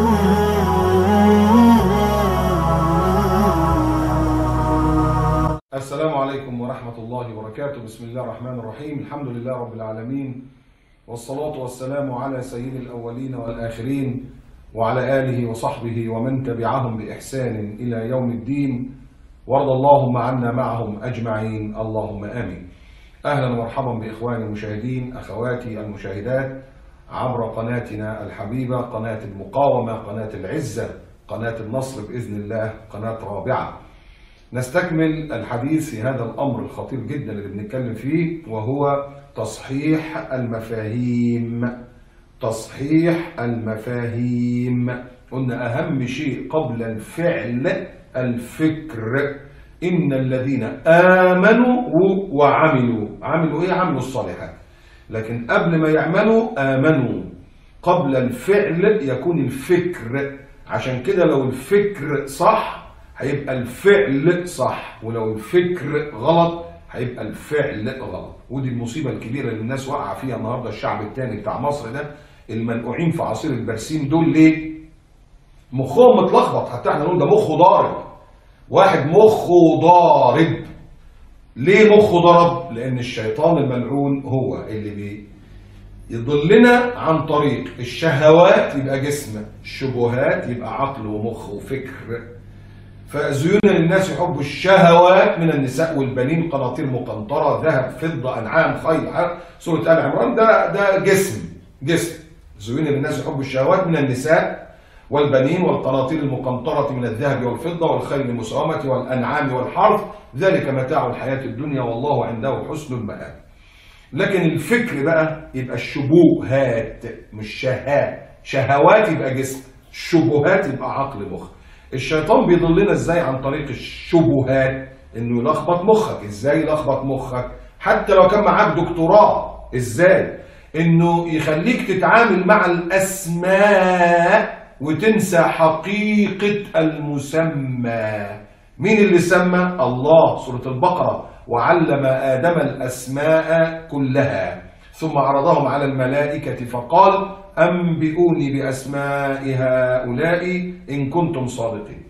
السلام عليكم ورحمة الله وبركاته. بسم الله الرحمن الرحيم. الحمد لله رب العالمين، والصلاة والسلام على سيد الأولين والآخرين وعلى آله وصحبه ومن تبعهم بإحسان إلى يوم الدين، وارض اللهم عنا معهم أجمعين، اللهم آمين. أهلا ومرحبا بإخواني المشاهدين، أخواتي المشاهدات عبر قناتنا الحبيبة، قناة المقاومة، قناة العزة، قناة النصر بإذن الله، قناة رابعة. نستكمل الحديث في هذا الأمر الخطير جدا اللي بنتكلم فيه، وهو تصحيح المفاهيم. تصحيح المفاهيم. قلنا أهم شيء قبل الفعل الفكر. إن الذين آمنوا عملوا إيه؟ عملوا الصالحات. لكن قبل ما يعملوا آمنوا. قبل الفعل يكون الفكر. عشان كده لو الفكر صح هيبقى الفعل صح، ولو الفكر غلط هيبقى الفعل غلط. ودي المصيبة الكبيرة اللي الناس واقعة فيها النهاردة. الشعب التاني بتاع مصر ده المنقوعين في عصير البرسيم دول ليه؟ مخهم متلخبط. حتى احنا نقول ده مخه ضارب. واحد مخه ضارب. ليه مخه ضرب؟ لأن الشيطان الملعون هو اللي يضلنا عن طريق الشهوات يبقى جسم، الشبهات يبقى عقل ومخ وفكر. فزينا للناس يحبوا الشهوات من النساء والبنين، قناطير مقنطرة، ذهب، فضة، أنعام، خيل. سورة آل عمران ده جسم. زينا للناس يحبوا الشهوات من النساء والبنين والقناطير المقنطرة من الذهب والفضة والخيل المسومة والأنعام والحرث، ذلك متاع الحياة الدنيا والله عنده حسن المآب. لكن الفكر بقى يبقى الشبهات، مش شهوات يبقى جسم، شبهات يبقى عقل مخ. الشيطان بيضلنا ازاي؟ عن طريق الشبهات، انه يلخبط مخك. ازاي يلخبط مخك؟ حتى لو كان معاك دكتوراه، ازاي؟ انه يخليك تتعامل مع الاسماء وتنسى حقيقة المسمى. مين اللي سمى؟ الله. سورة البقرة: وعلم آدم الأسماء كلها ثم عرضهم على الملائكة فقال أنبئوني بأسماء هؤلاء إن كنتم صادقين.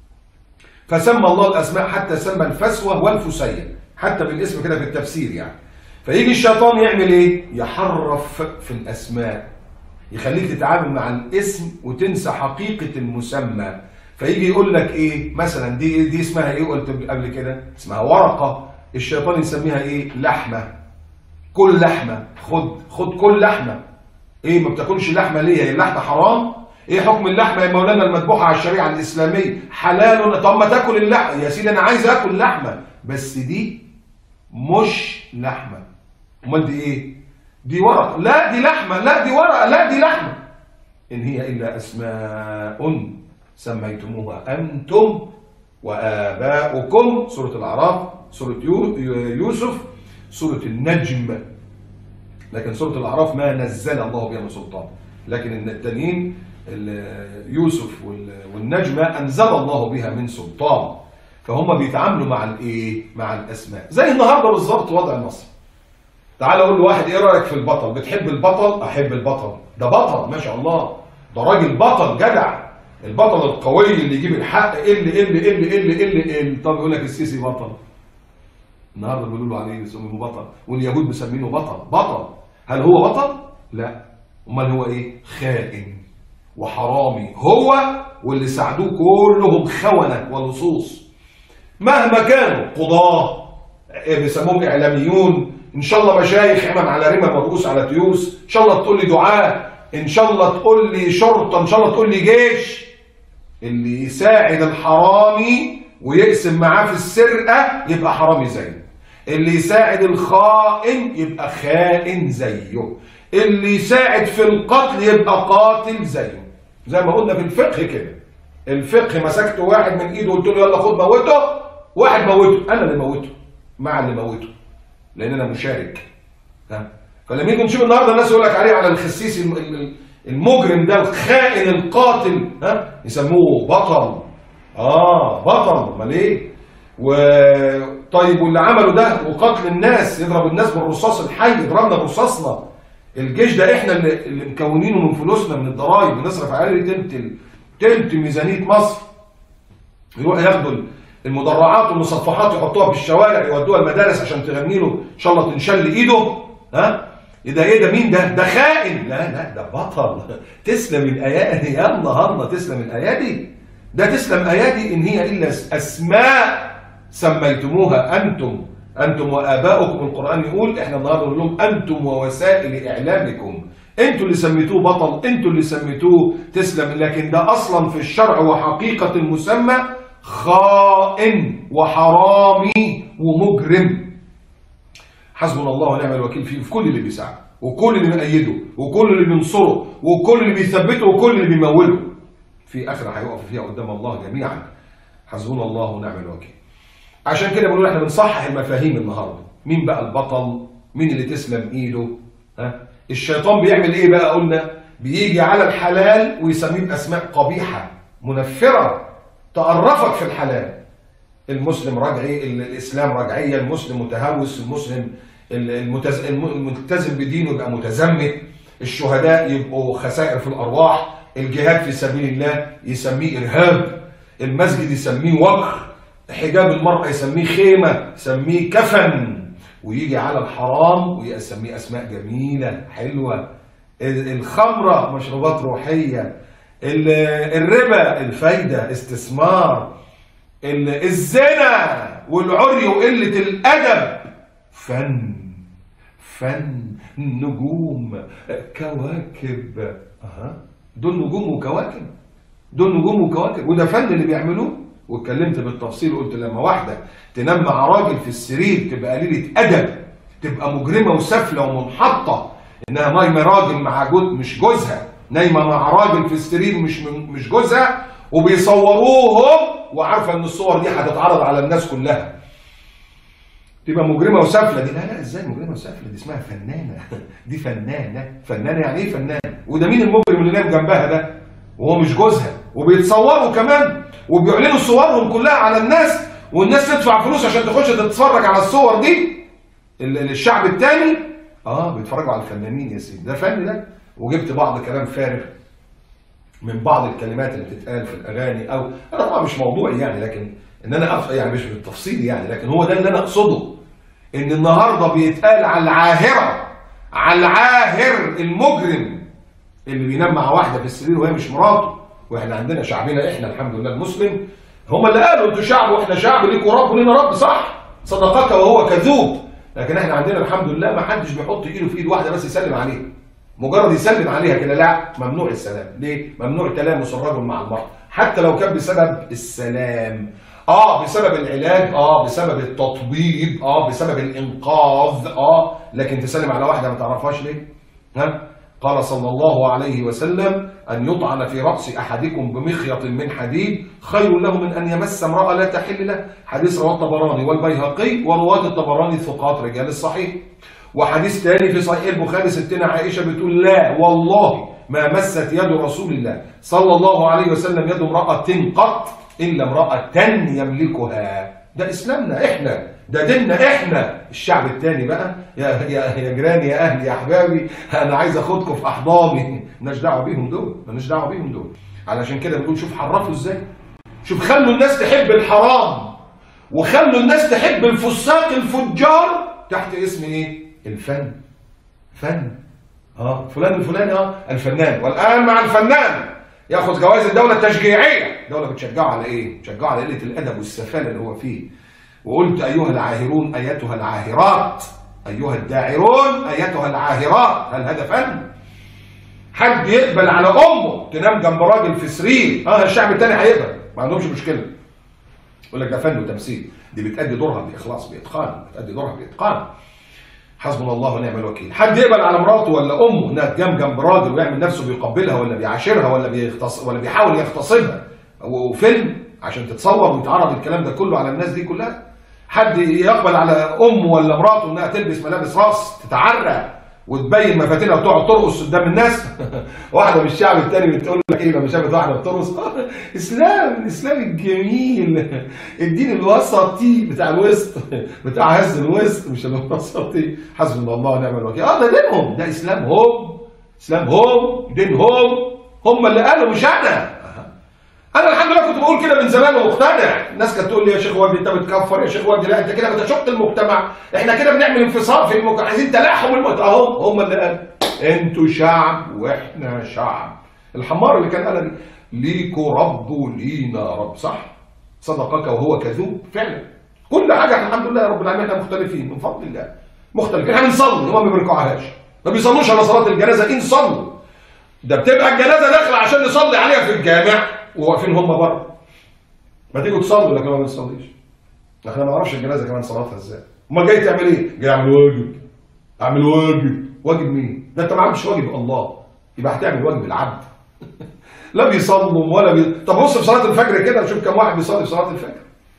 فسمى الله الأسماء، حتى سمى الفسوة والفسية، حتى بالاسم كده في التفسير يعني. فيجي الشيطان يعمل إيه؟ يحرف في الأسماء، يخليك تتعامل مع الاسم وتنسى حقيقة المسمى. فيجي يقول لك إيه مثلا؟ دي اسمها إيه؟ قلت قبل كده اسمها ورقة. الشيطان يسميها إيه؟ لحمة. كل لحمة. خد كل لحمة. ايه ما بتاكلش لحمه ليه؟ هي اللحمه حرام؟ ايه حكم اللحمه يا مولانا المذبوحه على الشريعه الاسلاميه؟ حلال. طب ما تاكل اللحمه يا سيدي. انا عايز اكل لحمه، بس دي مش لحمه. امال دي ايه؟ دي ورقه. لا دي لحمه. لا دي ورقه. لا دي لحمه. ان هي الا اسماء سميتموها انتم واباؤكم. سوره الاعراف، سوره يوسف، سوره النجم. لكن سورة الأعراف ما نزل الله بها من سلطان. لكن التانيين يوسف والنجم أنزل الله بها من سلطان. فهم بيتعاملوا مع الإيه؟ مع الأسماء. زي النهارده بالظبط وضع مصر. تعال أقول لواحد إيه رأيك في البطل؟ بتحب البطل؟ أحب البطل. ده بطل ما شاء الله. ده راجل بطل جدع. البطل القوي اللي يجيب الحق. اللي طب يقول لك السيسي بطل. النهارده بيقولوا له عليه يسموه بطل، واليهود مسمينه بطل. هل هو بطل؟ لا. امال هو ايه؟ خائن وحرامي. هو واللي ساعدوه كلهم خونة ولصوص. مهما كانوا قضاة، بيسموهم اعلاميون، ان شاء الله مشايخ عمم على رمم ورؤوس على تيوس، ان شاء الله تقول لي دعاة، ان شاء الله تقول لي شرطة، ان شاء الله تقول لي جيش. اللي يساعد الحرامي ويقسم معاه في السرقة يبقى حرامي زيه. اللي يساعد الخائن يبقى خائن زيه. اللي يساعد في القتل يبقى قاتل زيه. زي ما قلنا في الفقه كده. الفقه مسكت واحد من ايده وقلت له يلا خد موته، واحد موته. انا اللي موته مع اللي موته، لان انا مشارك. فلما يجي نشوف النهارده الناس يقول لك عليه على الخسيس المجرم ده الخائن القاتل، يسموه بطل. بطل. امال ايه؟ طيب واللي عملوا ده وقتل الناس، يضرب الناس بالرصاص الحي، يضربنا برصاصنا. الجيش ده احنا اللي مكونينه من فلوسنا، من الضرايب، بنصرف عليه تلت ميزانيه مصر. يروح ياخدوا المدرعات والمصفحات يحطوها في الشوارع، يودوها المدارس عشان تغني له ان شاء الله تنشل ايده. ها ايه ده مين ده؟ ده خائن. لا ده بطل. تسلم الايادي، يلا تسلم الايادي. ده تسلم ايادي ان هي الا اسماء سميتموها انتم واباؤكم. القران يقول احنا النهارده نقول لهم انتم ووسائل اعلامكم، انتوا اللي سميتوه بطل، انتوا اللي سميتوه تسلم. لكن ده اصلا في الشرع وحقيقه المسمى خائن وحرامي ومجرم. حسبنا الله ونعم الوكيل فيه، في كل اللي بيساعده وكل اللي بيأيده وكل اللي بينصره وكل اللي بيثبته وكل اللي بيموله. في اخره هيقف فيها قدام الله جميعا. حسبنا الله ونعم الوكيل. عشان كده بنقول احنا بنصحح المفاهيم النهارده. مين بقى البطل؟ مين اللي تسلم ايده؟ الشيطان بيعمل ايه بقى؟ قلنا بيجي على الحلال ويسميه باسماء قبيحه منفره تقرفك في الحلال. المسلم رجعي، الاسلام رجعيه، المسلم متهوس، المسلم الملتزم بدينه يبقى متزمت، الشهداء يبقوا خسائر في الارواح، الجهاد في سبيل الله يسميه ارهاب، المسجد يسميه وقر، حجاب المرأة يسميه خيمة، يسميه كفن. ويجي على الحرام ويسميه أسماء جميلة حلوة. الخمرة مشروبات روحية، الربا الفايدة استثمار، الزنا والعري وقلة الأدب فن نجوم كواكب. دول نجوم وكواكب، دول نجوم وكواكب، وده فن اللي بيعملوه. واتكلمت بالتفصيل وقلت لما واحده تنام مع راجل في السرير تبقى قليله ادب، تبقى مجرمه وسافله ومنحطه، انها نايمه راجل مع مش جوزها، نايمه مع راجل في السرير مش جوزها، وبيصوروهم وعارفه ان الصور دي هتتعرض على الناس كلها، تبقى مجرمه وسافله. دي لا ازاي مجرمه وسافله؟ دي اسمها فنانه. دي فنانه يعني ايه فنانه؟ وده مين المجرم اللي نام جنبها ده وهو مش جوزها؟ وبيتصوروا كمان وبيعلنوا صورهم كلها على الناس، والناس تدفع فلوس عشان تخش تتفرج على الصور دي. الشعب التاني بيتفرجوا على الفنانين يا سيدي. ده فن ده. وجبت بعض كلام فارغ من بعض الكلمات اللي بتتقال في الاغاني، او انا طبعا مش موضوعي يعني، لكن ان انا يعني مش بالتفصيل يعني، لكن هو ده اللي انا اقصده. ان النهارده بيتقال على العاهره، على العاهر المجرم اللي بينام مع واحده في السرير وهي مش مراته. واحنا عندنا شعبنا احنا الحمد لله المسلم، هم اللي قالوا انتوا شعب واحنا شعب، ليكوا رب ولينا رب، صح؟ صدقك وهو كذوب. لكن احنا عندنا الحمد لله ما حدش بيحط ايده في ايد واحده بس يسلم عليها، مجرد يسلم عليها كده. لا، ممنوع السلام. ليه؟ ممنوع تلامس الرجل مع المرأة، حتى لو كان بسبب السلام، بسبب العلاج، بسبب التطبيب، بسبب الانقاذ، لكن تسلم على واحده ما تعرفهاش ليه؟ قال صلى الله عليه وسلم: أن يطعن في رأس أحدكم بمخيط من حديد خير له من أن يمس امرأة لا تحل له. حديث رواه الطبراني والبيهقي، ورواة الطبراني ثقات رجال الصحيح. وحديث ثاني في صحيح البخاري ستنا عائشة بتقول: لا والله ما مست يد رسول الله صلى الله عليه وسلم يد امرأة قط إلا امرأة يملكها. ده إسلامنا إحنا، ده ديننا إحنا. الشعب التاني بقى يا جيراني يا أهلي يا أحبابي، أنا عايز أخدكم في أحضاني. مالناش دعوة بيهم دول، مالناش دعوة بيهم دول. علشان كده بنقول شوف حرفوا إزاي، شوف خلوا الناس تحب الحرام وخلوا الناس تحب الفساق الفجار تحت اسم إيه؟ الفن. فن. فلان الفلاني الفنان، والآن مع الفنان ياخذ جوائز الدولة التشجيعية. الدولة بتشجعه على إيه؟ بتشجعه على قلة الأدب والسفالة اللي هو فيه. وقلت: أيها العاهرون أيتها العاهرات، أيها الداعرون أيتها العاهرات. هل هذا فن؟ حد يقبل على أمه تنام جنب راجل في سرير؟ الشعب التاني هيقبل، ما عندهمش مشكلة. يقول لك ده فن وتمثيل. دي بتأدي دورها بإخلاص، بإتقان، بتأدي دورها بإتقان. حسبنا الله ونعم الوكيل. حد يقبل على مراته ولا امه انها تنام جنب راجل ويعمل نفسه بيقبلها ولا بيعاشرها ولا بيحاول يغتصبها، وفيلم عشان تتصور ويتعرض الكلام ده كله على الناس دي كلها؟ حد يقبل على امه ولا مراته انها تلبس ملابس راس تتعرى وتبين مفاتنها وتقعد ترقص قدام الناس. واحده من الشعب التاني بتقول لك ايه لما شافت واحده بترقص؟ اسلام، الاسلام الجميل، الدين الوسطي بتاع الوسط، بتاع هز الوسط، مش الوسطي. حسبنا الله ونعم الوكيل. ده دينهم، ده اسلامهم، اسلامهم، دينهم، هم اللي قالوا مش انا. انا الحمد لله كنت بقول كده من زمان ومقتنع. الناس كانت تقول لي يا شيخ وجدي انت بتكفر، يا شيخ وجدي لا انت كده بتشق المجتمع، احنا كده بنعمل انفصال في المجتمع، عايزين تلاحم المجتمع. هم اللي قالوا انتوا شعب واحنا شعب. الحمار اللي كان قال ليكوا رب ولينا رب، صح؟ صدقك وهو كذوب. فعلا كل حاجه احنا الحمد لله رب العالمين احنا مختلفين من فضل الله، مختلفين. احنا بنصلي هم ما بيركعوهاش، ما بيصلوش على صلاه الجنازه. ان صلوا ده بتبقى الجنازه داخله عشان نصلي عليها في الجامع وواقفين هم بره. ما تيجوا تصلوا لكن ما بنصليش. احنا ما نعرفش الجنازه كمان صلاتها ازاي. امال جاي تعمل ايه؟ جاي اعمل واجب. اعمل واجب. واجب مين؟ ده انت ما عملتش واجب الله، يبقى هتعمل واجب العبد. لا بيصلوا ولا طب بص في صلاه الفجر كده شوف كم واحد بيصلي في صلاه الفجر.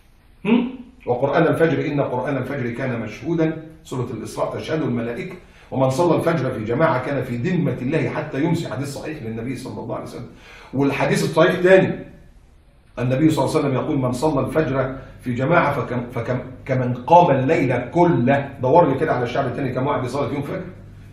وقران الفجر ان قران الفجر كان مشهودا، سوره الاسراء تشهد الملائكه ومن صلى الفجر في جماعه كان في ذمه الله حتى يمسي. حديث صحيح للنبي صلى الله عليه وسلم. والحديث الصحيح الثاني النبي صلى الله عليه وسلم يقول من صلى الفجر في جماعه فكمن قام الليل كله. دور لي كده على الشعب الثاني كم واحد بيصلي فيهم فجر.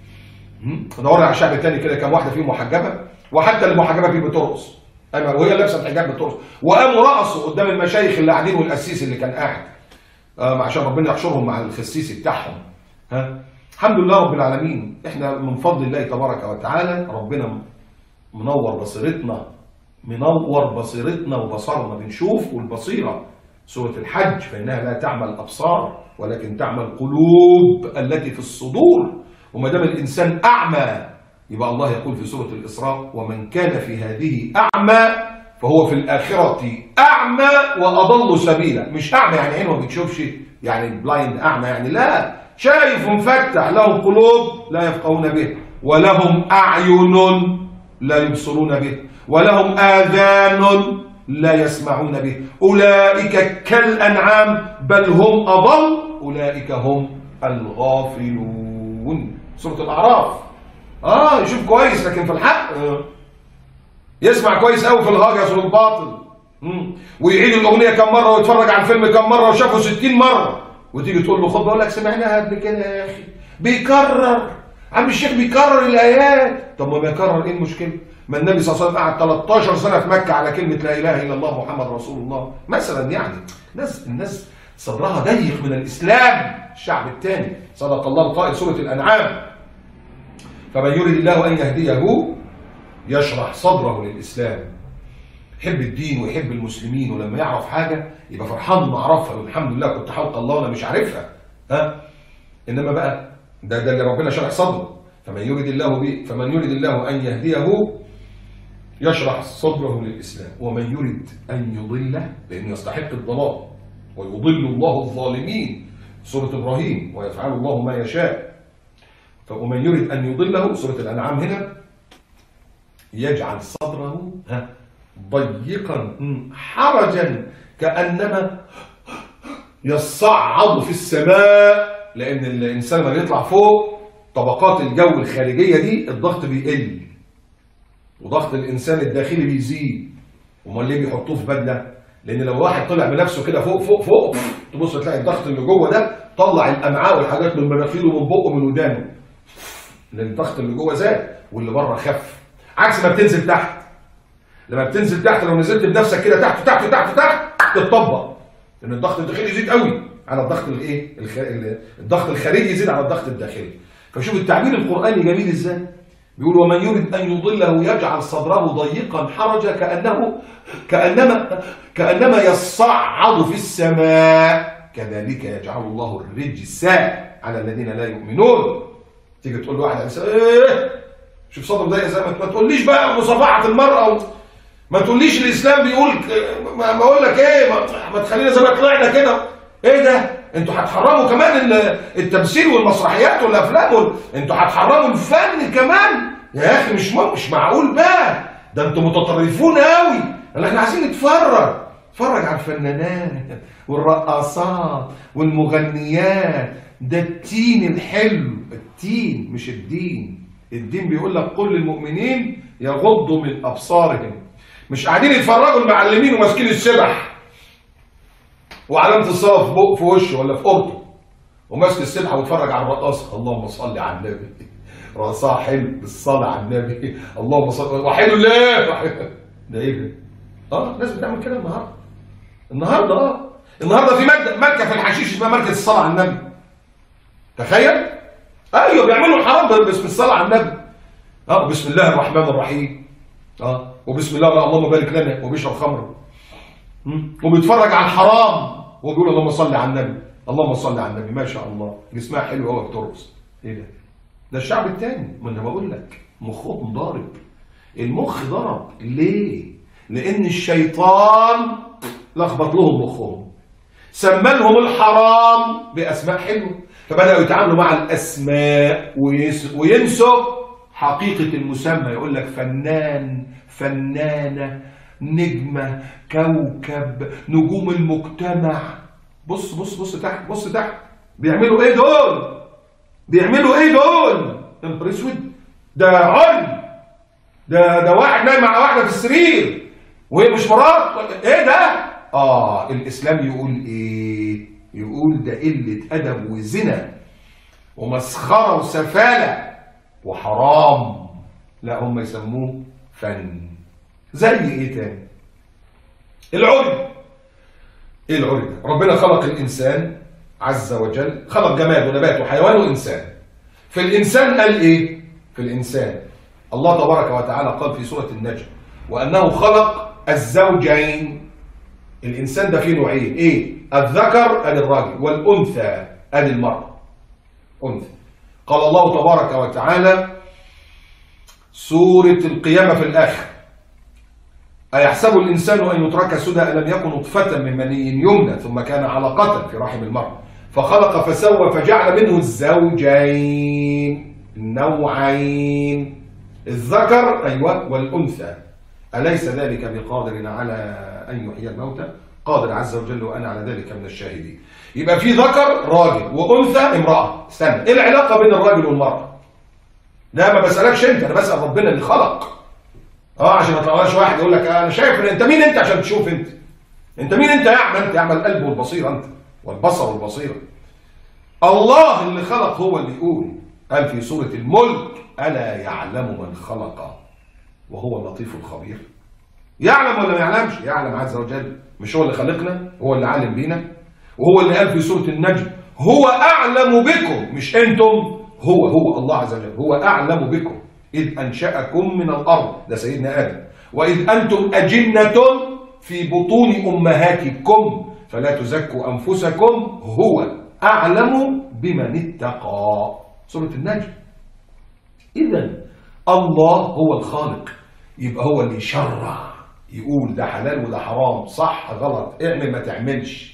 دور لي على الشعب الثاني كده كم واحده فيهم محجبه، وحتى المحجبه فيه بترقص، ايوه وهي لابسه الحجاب بترقص. وقاموا رقصوا قدام المشايخ اللي قاعدين والقسيس اللي كان قاعد عشان ربنا يحشرهم مع الخسيس بتاعهم. الحمد لله رب العالمين. احنا من فضل الله تبارك وتعالى ربنا منور بصيرتنا، منور بصيرتنا وبصرنا بنشوف. والبصيره سوره الحج فانها لا تعمى الابصار ولكن تعمى القلوب التي في الصدور. وما دام الانسان اعمى يبقى الله يقول في سوره الاسراء ومن كان في هذه اعمى فهو في الاخره اعمى واضل سبيلا. مش اعمى يعني عينه ما بتشوفش، يعني بلايند اعمى يعني لا، شايف ومفتح. لهم قلوب لا يفقهون به ولهم اعين لا يبصرون به ولهم آذان لا يسمعون به أولئك كالأنعام بل هم أضل أولئك هم الغافلون. سورة الأعراف. يشوف كويس لكن في الحق يسمع كويس قوي في الهجس والباطل. ويعيد الأغنية كم مرة ويتفرج على الفيلم كم مرة وشافه 60 مرة، وتيجي تقول له خد بقول لك سمعناها قبل كده يا أخي. بيكرر عم الشيخ بيكرر الآيات. طب ما بيكرر إيه المشكلة؟ ما النبي صلى الله عليه وسلم قعد 13 سنة في مكة على كلمة لا إله إلا الله محمد رسول الله مثلا. يعني الناس صدرها ضيق من الإسلام. الشعب الثاني صدق الله القائل سورة الأنعام فمن يريد الله أن يهديه يشرح صدره للإسلام. يحب الدين ويحب المسلمين، ولما يعرف حاجة يبقى فرحان انه عرفها. الحمد لله كنت حلقة الله وأنا مش عارفها. إنما بقى ده اللي ربنا شرح صدره. فمن يريد الله أن يهديه يشرح صدره للإسلام ومن يريد أن يضله لأنه يستحق الضلال ويضل الله الظالمين سورة إبراهيم ويفعل الله ما يشاء. فمن يريد أن يضله سورة الأنعام هنا يجعل صدره ضيقا حرجا كأنما يصعد في السماء. لأن الإنسان لما يطلع فوق طبقات الجو الخارجية دي الضغط بيقل وضغط الإنسان الداخلي بيزيد. امال ليه بيحطوه في بدلة؟ لأن لو واحد طلع بنفسه كده فوق فوق فوق تبص تلاقي الضغط اللي جوه ده طلع الأمعاء والحاجات من مناخيره ومن بقه ومن ودانه، لأن الضغط اللي جوه زاد واللي بره خف. عكس ما بتنزل تحت. لما بتنزل تحت لو نزلت بنفسك كده تحت تحت تحت تحت تتطبق، لأن الضغط الداخلي يزيد قوي على الضغط الايه؟ الضغط الخارجي يزيد على الضغط الداخلي. فشوف التعبير القرآني جميل ازاي. بيقول ومن يريد أن يضله يجعل صدره ضيقا حرجا كأنما يصعد في السماء كذلك يجعل الله الرجس على الذين لا يؤمنون. تيجي تقول لواحد شوف صدره ضيق ازاي. ما تقوليش بقى مصافحة المرأة ما تقوليش الإسلام بيقول ما أقول لك إيه ما تخلينا زي ما طلعنا كده. إيه ده؟ انتوا هتحرموا كمان التمثيل والمسرحيات والافلام انتوا هتحرموا الفن كمان يا اخي. مش معقول بقى. ده انتوا متطرفون قوي. احنا عايزين نتفرج اتفرج على الفنانات والرقاصات والمغنيات، ده التين الحلو، التين مش الدين. الدين بيقول لك قل للمؤمنين يغضوا من ابصارهم، مش قاعدين يتفرجوا المعلمين وماسكين السبح وعلامه الصلاه في وشه ولا في قرطه وماسك السبحه ويتفرج على الرقاصه. اللهم صل على النبي، رقصها حلو بالصلاه على النبي، اللهم صل وحلو الله. ده ايه ده؟ الناس بتعمل كده النهارده في ماركه في الحشيش اسمها ماركه الصلاه على النبي. تخيل. ايوه بيعملوا حرام باسم الصلاه على النبي. بسم الله الرحمن الرحيم، وبسم الله اللهم بارك لنا، وبيشرب خمر وبيتفرج على الحرام وبيقول اللهم صل على النبي، اللهم صل على النبي. ما شاء الله جسمها حلو قوي بترقص. ايه ده؟ ده الشعب التاني. ما انا بقول لك مخهم ضارب. المخ ضرب ليه؟ لان الشيطان لخبط لهم مخهم، سمى لهم الحرام باسماء حلوه، فبداوا يتعاملوا مع الاسماء وينسوا حقيقه المسمى. يقول لك فنان، فنانه، نجمه، كوكب، نجوم المجتمع. بص بص بص تحت، بص تحت، بيعملوا ايه دول؟ بيعملوا ايه دول؟ يا نهار اسود، ده عري، ده واحد نايم مع واحده في السرير وهي مش مرات. ايه ده؟ الاسلام يقول ايه؟ يقول ده قله ادب وزنا ومسخره وسفاله وحرام. لا هم يسموه فن. زي ايه تاني؟ العري. ايه العري ده؟ ربنا خلق الانسان عز وجل، خلق جماد ونبات وحيوان وانسان. في الانسان قال ايه؟ في الانسان الله تبارك وتعالى قال في سوره النجم وانه خلق الزوجين. الانسان ده فيه نوعين، ايه؟ الذكر ادي الراجل، والانثى ادي المراه، انثى. قال الله تبارك وتعالى سوره القيامه في الاخر: أيحسب الإنسان أن يترك سدى ألم يكن نطفة من مني يمنى ثم كان علقة في رحم المرأة فخلق فسوى فجعل منه الزوجين النوعين الذكر والأنثى أليس ذلك بقادر على أن يحيي الموتى؟ قادر عز وجل وأنا على ذلك من الشاهدين. يبقى في ذكر راجل وأنثى امرأة. استنى، إيه العلاقة بين الراجل والمرأة؟ لا ما بسألكش أنت، أنا بسأل ربنا اللي خلق. عشان ما تطلعش واحد يقول لك انا شايف ان انت مين انت عشان تشوف انت مين انت يا اعمى؟ انت يعمى القلب والبصيره، انت والبصر والبصيره. الله اللي خلق هو اللي يقول، قال في سوره الملك: الا يعلم من خلق وهو اللطيف الخبير. يعلم ولا ما يعلمش؟ يعلم عز وجل. مش هو اللي خلقنا؟ هو اللي عالم بينا. وهو اللي قال في سوره النجم: هو اعلم بكم، مش انتم، هو الله عز وجل هو اعلم بكم إذ أنشأكم من الأرض، ده سيدنا آدم، وإذ أنتم أجنة في بطون أمهاتكم فلا تزكوا أنفسكم هو أعلم بمن اتقى. سورة النجم. إذا الله هو الخالق، يبقى هو اللي يشرع، يقول ده حلال وده حرام، صح غلط، اعمل ما تعملش.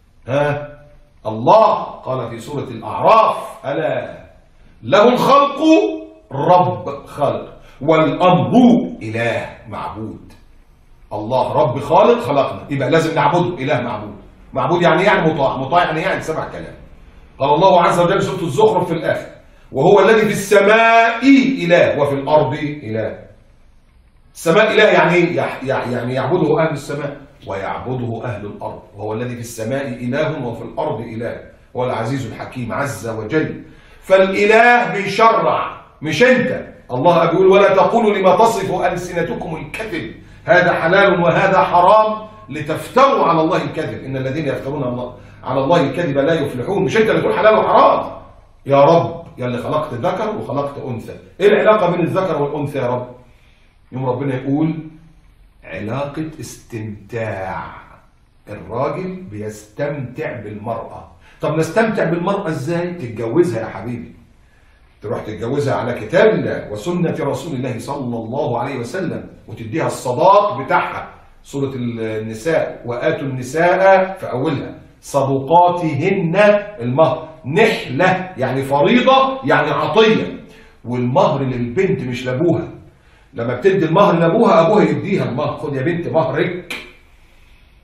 الله قال في سورة الأعراف: ألا له الخلق، رب خلق، والأمر إله معبود. الله رب خالق خلقنا، يبقى لازم نعبده، إله معبود. معبود يعني مطاع، مطاع يعني سمع كلام. قال الله عز وجل سورة الزخرف في الآخر: وهو الذي في السماء إله وفي الأرض إله. السماء إله يعني يعبده أهل السماء ويعبده أهل الأرض، وهو الذي في السماء إله وفي الأرض إله، هو العزيز الحكيم عز وجل. فالإله بيشرع مش انت. الله بيقول: ولا تقولوا لما تصف ألسنتكم الكذب هذا حلال وهذا حرام لتفتروا على الله الكذب إن الذين يفترون على الله الكذب لا يفلحون. مش انت اللي تقول حلال وحرام يا رب، يا اللي خلقت ذكر وخلقت أنثى. ايه العلاقة بين الذكر والأنثى يا رب؟ يوم ربنا يقول علاقة استمتاع، الراجل بيستمتع بالمرأة. طب نستمتع بالمرأة ازاي؟ تتجوزها يا حبيبي، تروح تتجوزها على كتاب الله وسنة رسول الله صلى الله عليه وسلم وتديها الصداق بتاعها. سورة النساء: وآتوا النساء في أولها صدقاتهن المهر نحلة، يعني فريضة، يعني عطية. والمهر للبنت مش لابوها. لما بتدي المهر لابوها، ابوها يديها المهر: خد يا بنت مهرك.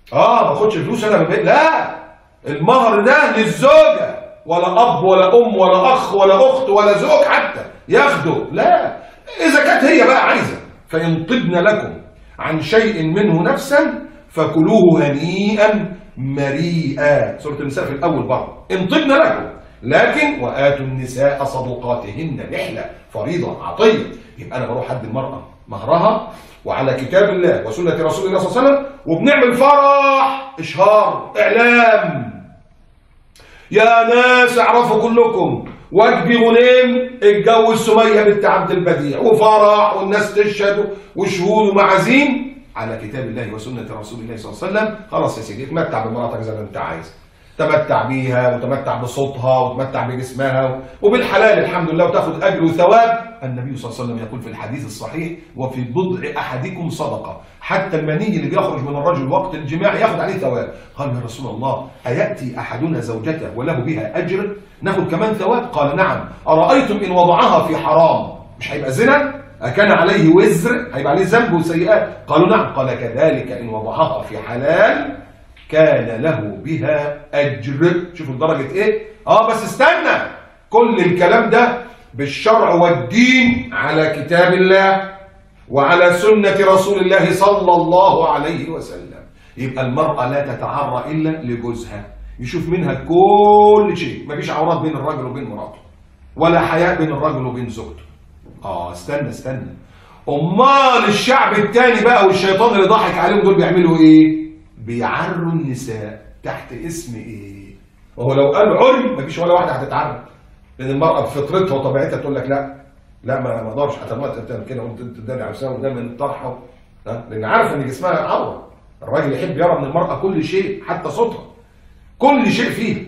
ما اخدش فلوس انا من البيت، لا، المهر ده للزوجه، ولا اب ولا ام ولا اخ ولا اخت ولا زوج حتى ياخده، لا، اذا كانت هي بقى عايزه. فان طبن لكم عن شيء منه نفسا فكلوه هنيئا مريئا، سوره النساء في الاول برضه، ان طبن لكم، لكن واتوا النساء صدقاتهن نحله، فريضه عطيه. يبقى انا بروح ادي المراه مهرها وعلى كتاب الله وسنه رسول الله صلى الله عليه وسلم، وبنعمل فرح، اشهار، اعلام، يا ناس اعرفوا كلكم وجدي غنيم اتجوز سميه بنت عبد البديع، وفرح والناس تشهد وشهود ومعازيم على كتاب الله وسنه رسول الله صلى الله عليه وسلم. خلاص يا سيدي، اتمتع بمراتك زي ما انت عايز، تمتع بيها وتمتع بصوتها وتمتع بجسمها وبالحلال الحمد لله، وتاخد اجر وثواب. النبي صلى الله عليه وسلم يقول في الحديث الصحيح: وفي بضع احدكم صدقه، حتى المني اللي بيخرج من الرجل وقت الجماع ياخد عليه ثواب. قال: يا رسول الله اياتي احدنا زوجته وله بها اجر، ناخد كمان ثواب؟ قال: نعم. ارايتم ان وضعها في حرام مش هيبقى زنا؟ أكان عليه وزر، هيبقى عليه ذنب وسيئات؟ قالوا: نعم. قال: كذلك إن وضعها في حلال كان له بها أجر. شوفوا لدرجة إيه؟ بس استنى، كل الكلام ده بالشرع والدين على كتاب الله وعلى سنة رسول الله صلى الله عليه وسلم. يبقى المرأة لا تتعرى إلا لجوزها، يشوف منها كل شيء، مفيش عورات بين الرجل وبين مراته، ولا حياء بين الرجل وبين زوجته. استنى، امال الشعب التاني بقى والشيطان اللي ضحك عليهم دول بيعملوا ايه؟ بيعروا النساء تحت اسم ايه؟ وهو لو قال عري مفيش ولا واحده هتتعرى، لان المراه بفطرتها وطبيعتها تقول لك لا ما اقدرش هتعمل كده وتداني عرسها ودايما الطرحه، لان عارف ان جسمها عوره. الراجل يحب يرى من المراه كل شيء، حتى صوتها، كل شيء فيها.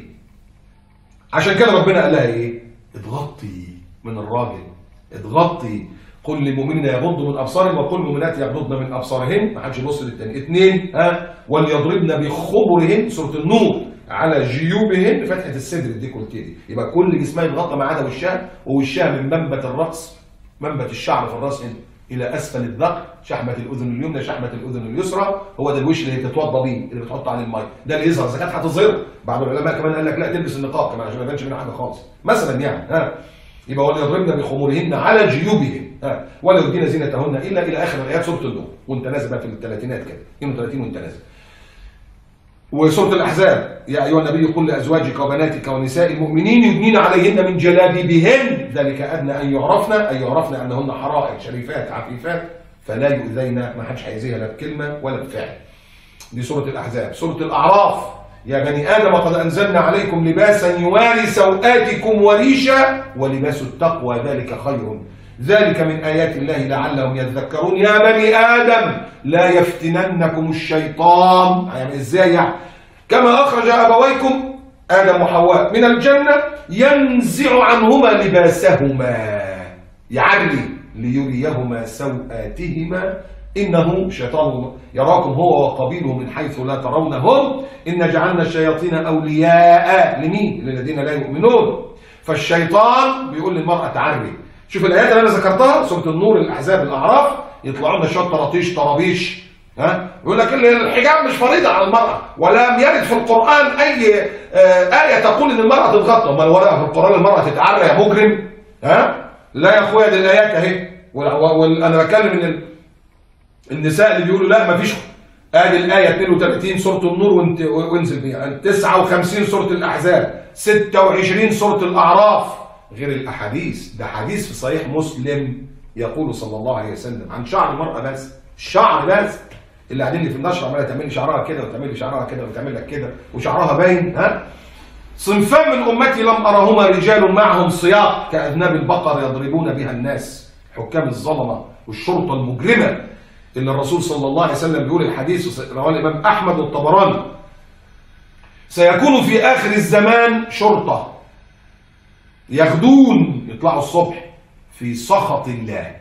عشان كده ربنا قال لها ايه؟ اضغطي من الراجل، اضغطي، قل للمؤمنين يغضوا من ابصارهم وقل للمؤمنات يغضضن من ابصارهن، ما حدش يبص للتاني. 2 وليضربن بخمرهن، سوره النور، على جيوبهن، فتحه الصدر الديكولتيه دي، يبقى كل جسمها يتغطى ما عدا وشها، ووشها من منبت الراس، منبت الشعر في الراس هنا الى اسفل الذقن، شحمه الاذن اليمنى، شحمه الاذن اليسرى، هو ده الوش اللي بتتوضى بيه، اللي بتحط عليه الميه، ده اللي يظهر اذا كانت هتظهره. بعض العلماء كمان قال لك لا، تلبس النقاب كمان عشان ما يبانش منها حاجه خالص مثلا يعني. يبقى وليضربن بخمورهن على جيوبهن ولا يبدين زينتهن الا الى اخر الايات سوره النور، وانت نازل بقى في الثلاثينات كده 32 وانت نازل. وسوره الاحزاب: يا ايها النبي قل لازواجك وبناتك ونساء المؤمنين يدنين عليهن من جلابيبهن ذلك ادنى ان يعرفن انهن حرائر شريفات عفيفات فلا يؤذين، ما حدش هيأذيها لا بكلمه ولا بفعل. دي سوره الاحزاب. سوره الاعراف: يا بني آدم قد أنزلنا عليكم لباسا يواري سوآتكم وريشا ولباس التقوى ذلك خير، ذلك من آيات الله لعلهم يذكرون. يا بني آدم لا يفتننكم الشيطان، يعني إزاي يعني؟ كما أخرج أبويكم آدم وحواء من الجنة ينزع عنهما لباسهما يعري ليريهما سوآتهما إنه شيطان يراكم هو وقبيله من حيث لا ترونهم إن جعلنا الشياطين أولياء لمين؟ للذين لا يؤمنون. فالشيطان بيقول للمرأة تعري. شوف الآيات اللي أنا ذكرتها، سورة النور، الأحزاب، الأعراف، يطلعوا لنا شوية طرابيش يقول لك الحجاب مش فريضة على المرأة، ولم يرد في القرآن أي آية تقول إن المرأة تتغطى. أمال ورقة في القرآن المرأة تتعرى يا مجرم؟ لا يا أخويا، دي الآيات أهي. أنا بتكلم إن النساء اللي بيقولوا لا مفيش، ادي الايه 32 سوره النور وانزل بيها، 59 سوره الاحزاب، 26 سوره الاعراف، غير الاحاديث. ده حديث في صحيح مسلم يقول صلى الله عليه وسلم عن شعر المراه بس، الشعر بس، اللي قاعدين لي في النشره عماله تعمل لي شعرها كده وتعمل لي شعرها كده وتعمل لك كده وشعرها باين. صنفان من امتي لم ارهما رجال معهم صياط كاذناب البقر يضربون بها الناس، حكام الظلمه والشرطه المجرمه، اللي الرسول صلى الله عليه وسلم بيقول الحديث رواه الإمام أحمد والطبراني: سيكون في آخر الزمان شرطة يغدون، يطلعوا الصبح في سخط الله،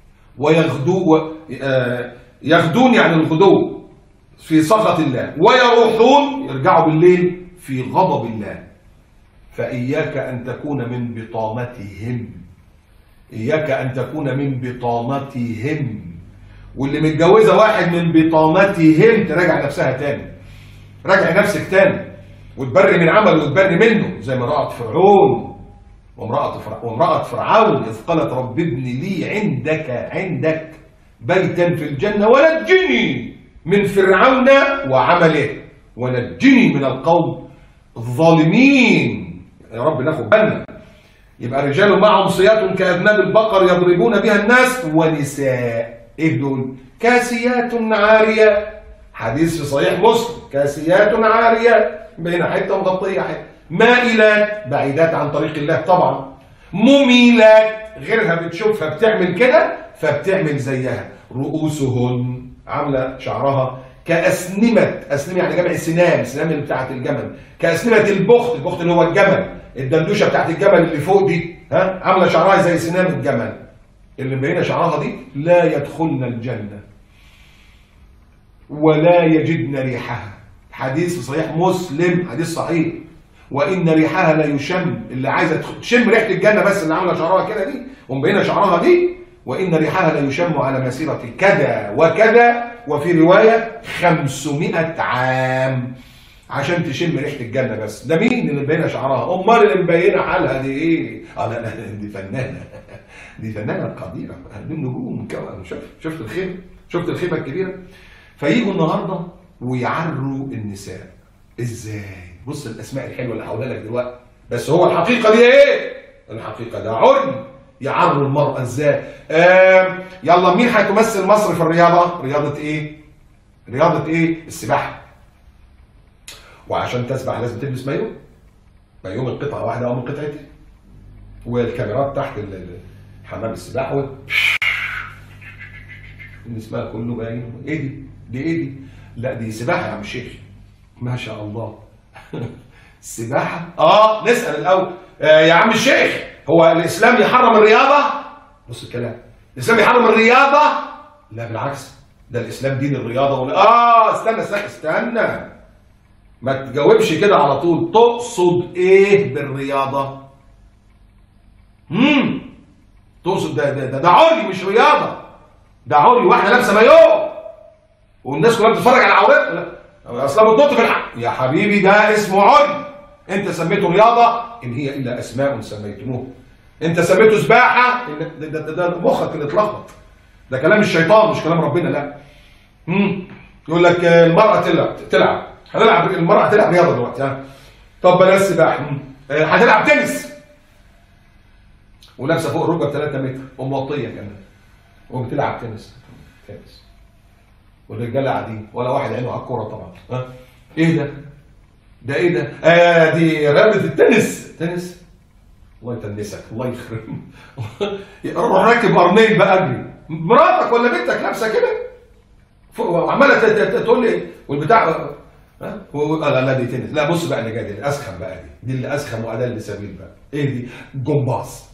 يغدون يعني الغدو في سخط الله، ويروحون يرجعوا بالليل في غضب الله. فإياك أن تكون من بطانتهم، إياك أن تكون من بطانتهم. واللي متجوزه واحد من بطانتهم تراجع نفسها تاني، راجع نفسك تاني وتبري من عمله وتبري منه، زي ما رأت فرعون وامرأة فرعون إذ قالت رب ابن لي عندك بيتا في الجنة ونجني من فرعون وعمله ونجني من القوم الظالمين. يا رب ناخد بالنا. يبقى رجال معهم صيات كأذناب البقر يضربون بها الناس، ونساء ايه دول؟ كاسيات عاريات، حديث في صحيح مسلم، كاسيات عاريات بين حته مغطيه حته، مائلات بعيدات عن طريق الله طبعا، مميلات غيرها بتشوفها بتعمل كده فبتعمل زيها، رؤوسهن عامله شعرها كأسنمة، أسنمة يعني جمع سنام، سنام اللي بتاعت الجمل، كأسنمة البخت اللي هو الجمل، الدندوشه بتاعت الجمل اللي فوق دي عامله شعرها زي سنام الجمل اللي مبينه شعرها دي، لا يدخلن الجنه ولا يجدن ريحها. حديث صحيح مسلم، حديث صحيح. وان ريحها لا يشم، اللي عايزه تشم ريحه الجنه بس اللي عامله شعرها كده دي ومبينه شعرها دي، وان ريحها لا يشم على مسيره كذا وكذا، وفي روايه 500 عام عشان تشم ريحه الجنه بس. ده مين اللي مبينه شعرها؟ امال اللي مبينه حالها دي ايه؟ لا دي فنانه، دي فنانه قديره، دي نجوم كمان. شفت الخيمه؟ شفت الخيمه الكبيره؟ فييجوا النهارده ويعروا النساء ازاي؟ بص الاسماء الحلوه اللي هقولها لك دلوقتي، بس هو الحقيقه دي ايه؟ الحقيقه ده عري. يعروا المراه ازاي؟ يلا مين هتمثل مصر في الرياضه؟ رياضه ايه؟ رياضه ايه؟ السباحه. وعشان تسبح لازم تلبس مايو، مايو من قطعه واحده او من قطعتين، والكاميرات تحت حمام السباحه اسمها كله باين. ايه دي؟ دي ايه دي؟ لا دي سباحه يا عم الشيخ. ما شاء الله. السباحه؟ نسال الاول. يا عم الشيخ، هو الاسلام يحرم الرياضه؟ بص الكلام، الاسلام يحرم الرياضه؟ لا بالعكس، ده الاسلام دين الرياضه استنى ما تجاوبش كده على طول. تقصد ايه بالرياضه؟ تقصد ده عري مش رياضه، ده عري. واحده لابسه مايو والناس كلها بتتفرج على عورتها، اصلا بتنط في الحق يا حبيبي، ده اسمه عري. انت سميته رياضه ان هي الا اسماء سميتموه. انت سميته سباحه، ده مخك اللي اتلخبط، ده كلام الشيطان مش كلام ربنا. لا يقول لك المراه تلعب هنلعب، المراه هتلعب رياضه دلوقتي طب بلاش سباحه، هتلعب تنس ولابسه فوق الركبه ب 3 متر وموطيه كمان وبتلعب تنس والرجاله قاعدين ولا واحد عينه على الكوره طبعا. ايه ده؟ ده ايه ده؟ دي رياضه التنس. الله يتنسك، الله يخرب. روح راكب قرنين بقى اجري، مراتك ولا بنتك لابسه كده وعماله تقول لي والبتاع لا دي تنس. لا بص بقى اللي جاي دي اسخن بقى، دي اللي اسخن وادل سبيل بقى. ايه دي؟ جمباز.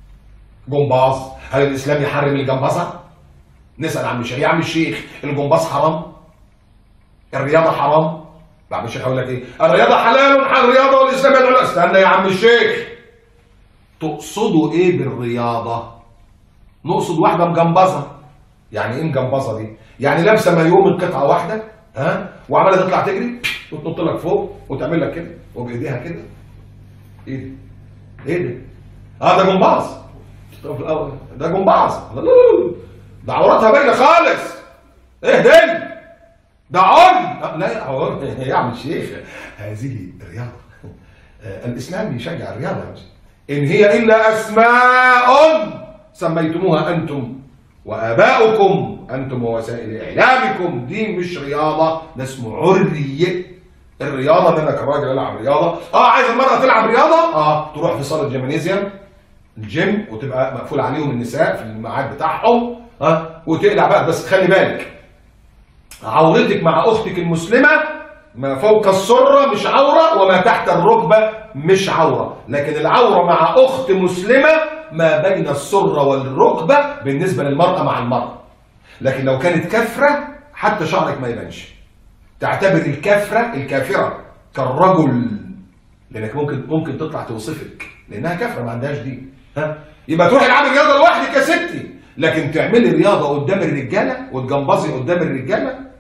هل الاسلام يحرم الجمبازه؟ نسال عم الشيخ. يا عم الشيخ الجمباز حرام؟ الرياضه حرام؟ لا عم الشيخ هقول لك ايه؟ الرياضه حلال، الرياضه والاسلام يدعو. استنى يا عم الشيخ، تقصدوا ايه بالرياضه؟ نقصد واحده مجمبزه. يعني ايه مجمبزه دي؟ يعني لابسه مايو من قطعه واحده وعماله تطلع تجري وتنط لك فوق وتعمل لك كده وبايديها كده. ايه ده؟ ده جمباز. ده جمباز، ده عوراتها باينه خالص. ايه ده عري. لا يا عم الشيخ، هذه رياضه. الاسلام يشجع الرياضه ان هي الا اسماء سميتموها انتم واباؤكم، انتم ووسائل اعلامكم. دي مش رياضه، ده اسمه عري. الرياضه ده انك الراجل يلعب رياضه. عايز المراه تلعب رياضه، تروح في صاله جيمنازيوم الجيم وتبقى مقفول عليهم النساء في الميعاد بتاعهم وتقلع بقى. بس خلي بالك، عورتك مع اختك المسلمه ما فوق السره مش عوره وما تحت الركبه مش عوره، لكن العوره مع اخت مسلمه ما بين السره والركبه بالنسبه للمراه مع المراه. لكن لو كانت كافره حتى شعرك ما يبانش. تعتبر الكافره كالرجل، لانك ممكن تطلع توصفك لانها كافره ما عندهاش دين. يبقى تروحي العبي رياضه لوحدك يا ستي، لكن تعملي رياضه قدام الرجاله وتجمبزي قدام الرجاله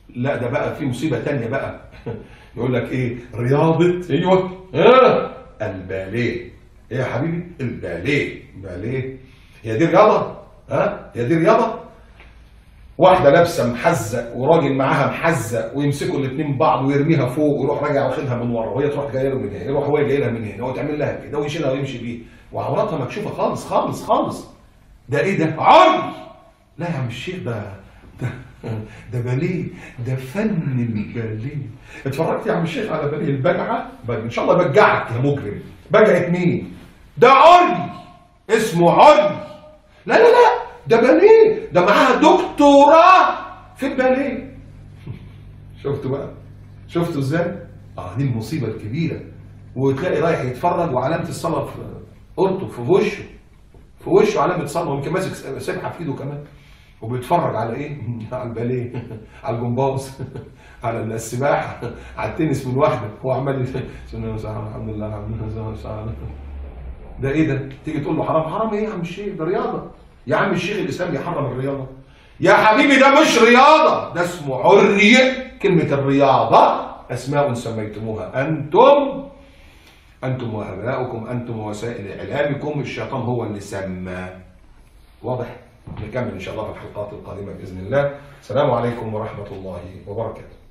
لا ده بقى في مصيبه تانية بقى. يقول لك ايه؟ رياضه، ايوه، الباليه. ايه يا حبيبي؟ الباليه. باليه هي دي رياضه؟ هي دي رياضه؟ واحده لابسه محزق وراجل معاها محزق ويمسكوا الاثنين بعض ويرميها فوق ويروح راجع واخدها من ورا وهي تروح جايه له من هنا، يروح هو جاي لها من هنا وتعمل لها كده ويشيلها ويمشي بيه وعوراتها مكشوفه خالص خالص خالص. ده ايه ده؟ عري. لا يا عم الشيخ، ده ده باليه، ده فن الباليه. اتفرجت يا عم الشيخ على باليه البجعه؟ ان شاء الله بجعك يا مجرم. بجعه مين؟ ده عري، اسمه عري. لا لا لا، ده باليه، ده معاها دكتوراه في الباليه. شفتوا بقى؟ شفتوا ازاي؟ دي المصيبه الكبيره. وتلاقي رايح يتفرج وعلامه الصلاه في قرطه، في وشه، في وشه علامه صلاه، ويمكن ماسك سبحه في ايده كمان، وبيتفرج على ايه؟ على الباليه، على الجمباز، على السباحه، على التنس من واحده، هو عمال الحمد لله الحمد لله. ده ايه ده؟ تيجي تقول له حرام. حرام ايه يا عم الشيخ؟ ده رياضه. يا عم الشيخ الاسلام يحرم الرياضه؟ يا حبيبي ده مش رياضه، ده اسمه عري. كلمه الرياضه اسماء سميتموها انتم وابناؤكم، انتم ووسائل اعلامكم، الشيطان هو اللي سمى. واضح؟ نكمل ان شاء الله في الحلقات القادمه باذن الله. السلام عليكم ورحمه الله وبركاته.